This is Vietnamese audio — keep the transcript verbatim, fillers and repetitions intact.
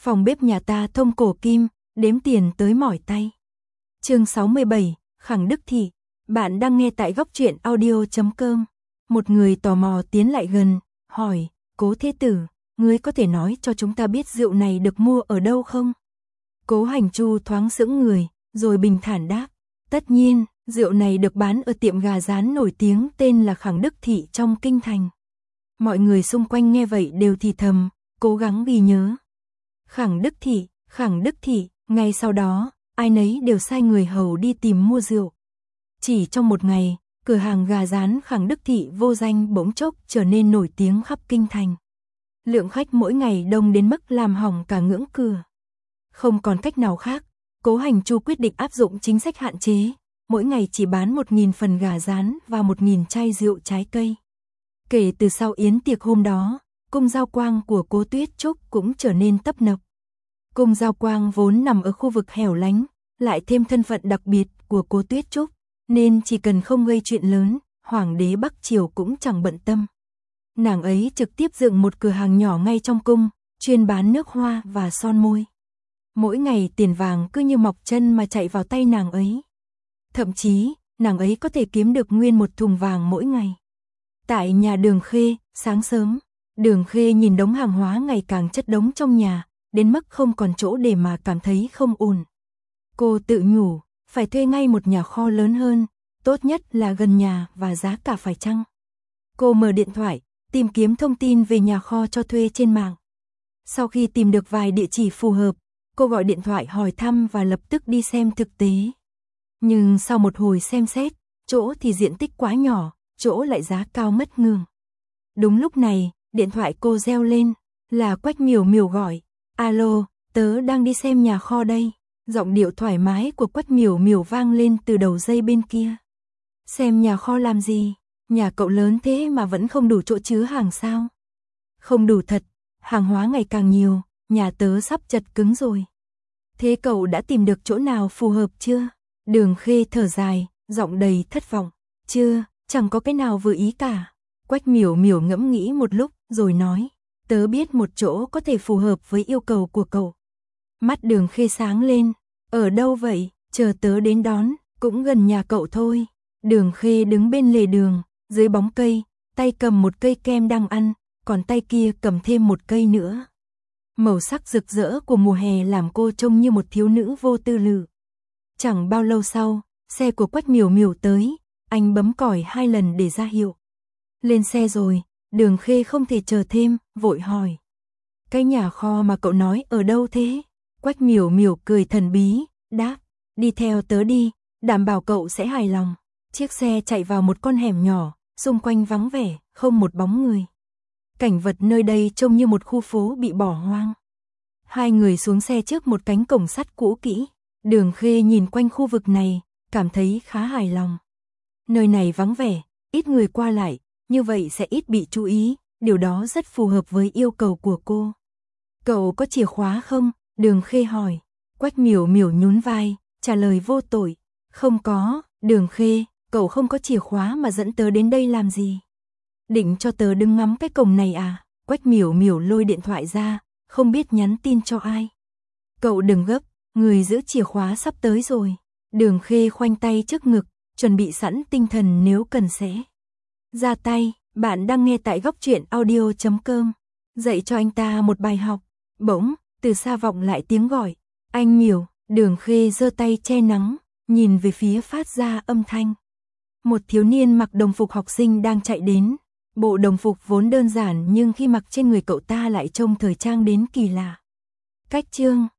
Phòng bếp nhà ta thông cổ kim, đếm tiền tới mỏi tay. Chương sáu mươi bảy, Khẳng Đức Thị. Bạn đang nghe tại góc truyện audio chấm com. Một người tò mò tiến lại gần, hỏi, Cố Thế Tử, ngươi có thể nói cho chúng ta biết rượu này được mua ở đâu không? Cố Hành Chu thoáng sững người, rồi bình thản đáp, tất nhiên, rượu này được bán ở tiệm gà rán nổi tiếng tên là Khẳng Đức Thị trong kinh thành. Mọi người xung quanh nghe vậy đều thì thầm, cố gắng ghi nhớ. Khẳng Đức Thị, Khẳng Đức Thị, ngay sau đó, ai nấy đều sai người hầu đi tìm mua rượu. Chỉ trong một ngày, cửa hàng gà rán Khẳng Đức Thị vô danh bỗng chốc trở nên nổi tiếng khắp kinh thành. Lượng khách mỗi ngày đông đến mức làm hỏng cả ngưỡng cửa. Không còn cách nào khác, Cố Hành Chu quyết định áp dụng chính sách hạn chế, mỗi ngày chỉ bán một nghìn phần gà rán và một nghìn chai rượu trái cây. Kể từ sau yến tiệc hôm đó, cung Giao Quang của Cố Tuyết Trúc cũng trở nên tấp nập. Cung Giao Quang vốn nằm ở khu vực hẻo lánh, lại thêm thân phận đặc biệt của Cố Tuyết Trúc, nên chỉ cần không gây chuyện lớn, Hoàng đế Bắc Triều cũng chẳng bận tâm. Nàng ấy trực tiếp dựng một cửa hàng nhỏ ngay trong cung, chuyên bán nước hoa và son môi. Mỗi ngày tiền vàng cứ như mọc chân mà chạy vào tay nàng ấy. Thậm chí, nàng ấy có thể kiếm được nguyên một thùng vàng mỗi ngày. Tại nhà Đường Khê, sáng sớm, Đường Khê nhìn đống hàng hóa ngày càng chất đống trong nhà, đến mức không còn chỗ để mà cảm thấy không ổn. Cô tự nhủ, phải thuê ngay một nhà kho lớn hơn, tốt nhất là gần nhà và giá cả phải chăng. Cô mở điện thoại, tìm kiếm thông tin về nhà kho cho thuê trên mạng. Sau khi tìm được vài địa chỉ phù hợp, cô gọi điện thoại hỏi thăm và lập tức đi xem thực tế. Nhưng sau một hồi xem xét, chỗ thì diện tích quá nhỏ, chỗ lại giá cao mất ngường. Đúng lúc này, điện thoại cô reo lên, là Quách Miểu Miểu gọi. Alo, tớ đang đi xem nhà kho đây. Giọng điệu thoải mái của Quách Miểu Miểu vang lên từ đầu dây bên kia. Xem nhà kho làm gì? Nhà cậu lớn thế mà vẫn không đủ chỗ chứa hàng sao? Không đủ thật, hàng hóa ngày càng nhiều, nhà tớ sắp chật cứng rồi. Thế cậu đã tìm được chỗ nào phù hợp chưa? Đường Khê thở dài, giọng đầy thất vọng. Chưa, chẳng có cái nào vừa ý cả. Quách Miểu Miểu ngẫm nghĩ một lúc, rồi nói, tớ biết một chỗ có thể phù hợp với yêu cầu của cậu. Mắt Đường Khê sáng lên, ở đâu vậy? Chờ tớ đến đón, cũng gần nhà cậu thôi. Đường Khê đứng bên lề đường, dưới bóng cây, tay cầm một cây kem đang ăn, còn tay kia cầm thêm một cây nữa. Màu sắc rực rỡ của mùa hè làm cô trông như một thiếu nữ vô tư lự. Chẳng bao lâu sau, xe của Quách Miểu Miểu tới, anh bấm còi hai lần để ra hiệu. Lên xe rồi, Đường Khê không thể chờ thêm, vội hỏi. Cái nhà kho mà cậu nói ở đâu thế? Quách Miểu Miểu cười thần bí, đáp, đi theo tớ đi, đảm bảo cậu sẽ hài lòng. Chiếc xe chạy vào một con hẻm nhỏ, xung quanh vắng vẻ, không một bóng người. Cảnh vật nơi đây trông như một khu phố bị bỏ hoang. Hai người xuống xe trước một cánh cổng sắt cũ kỹ. Đường Khê nhìn quanh khu vực này, cảm thấy khá hài lòng. Nơi này vắng vẻ, ít người qua lại, như vậy sẽ ít bị chú ý, điều đó rất phù hợp với yêu cầu của cô. Cậu có chìa khóa không? Đường Khê hỏi. Quách Miểu Miểu nhún vai, trả lời vô tội. Không có. Đường Khê, cậu không có chìa khóa mà dẫn tớ đến đây làm gì? Định cho tớ đứng ngắm cái cổng này à? Quách Miểu Miểu lôi điện thoại ra, không biết nhắn tin cho ai. Cậu đừng gấp, người giữ chìa khóa sắp tới rồi. Đường Khê khoanh tay trước ngực, chuẩn bị sẵn tinh thần nếu cần sẽ ra tay. Bạn đang nghe tại góc truyện audio chấm com. Dạy cho anh ta một bài học. Bỗng, từ xa vọng lại tiếng gọi. Anh Miểu. Đường Khê giơ tay che nắng, nhìn về phía phát ra âm thanh. Một thiếu niên mặc đồng phục học sinh đang chạy đến. Bộ đồng phục vốn đơn giản nhưng khi mặc trên người cậu ta lại trông thời trang đến kỳ lạ. Cách chương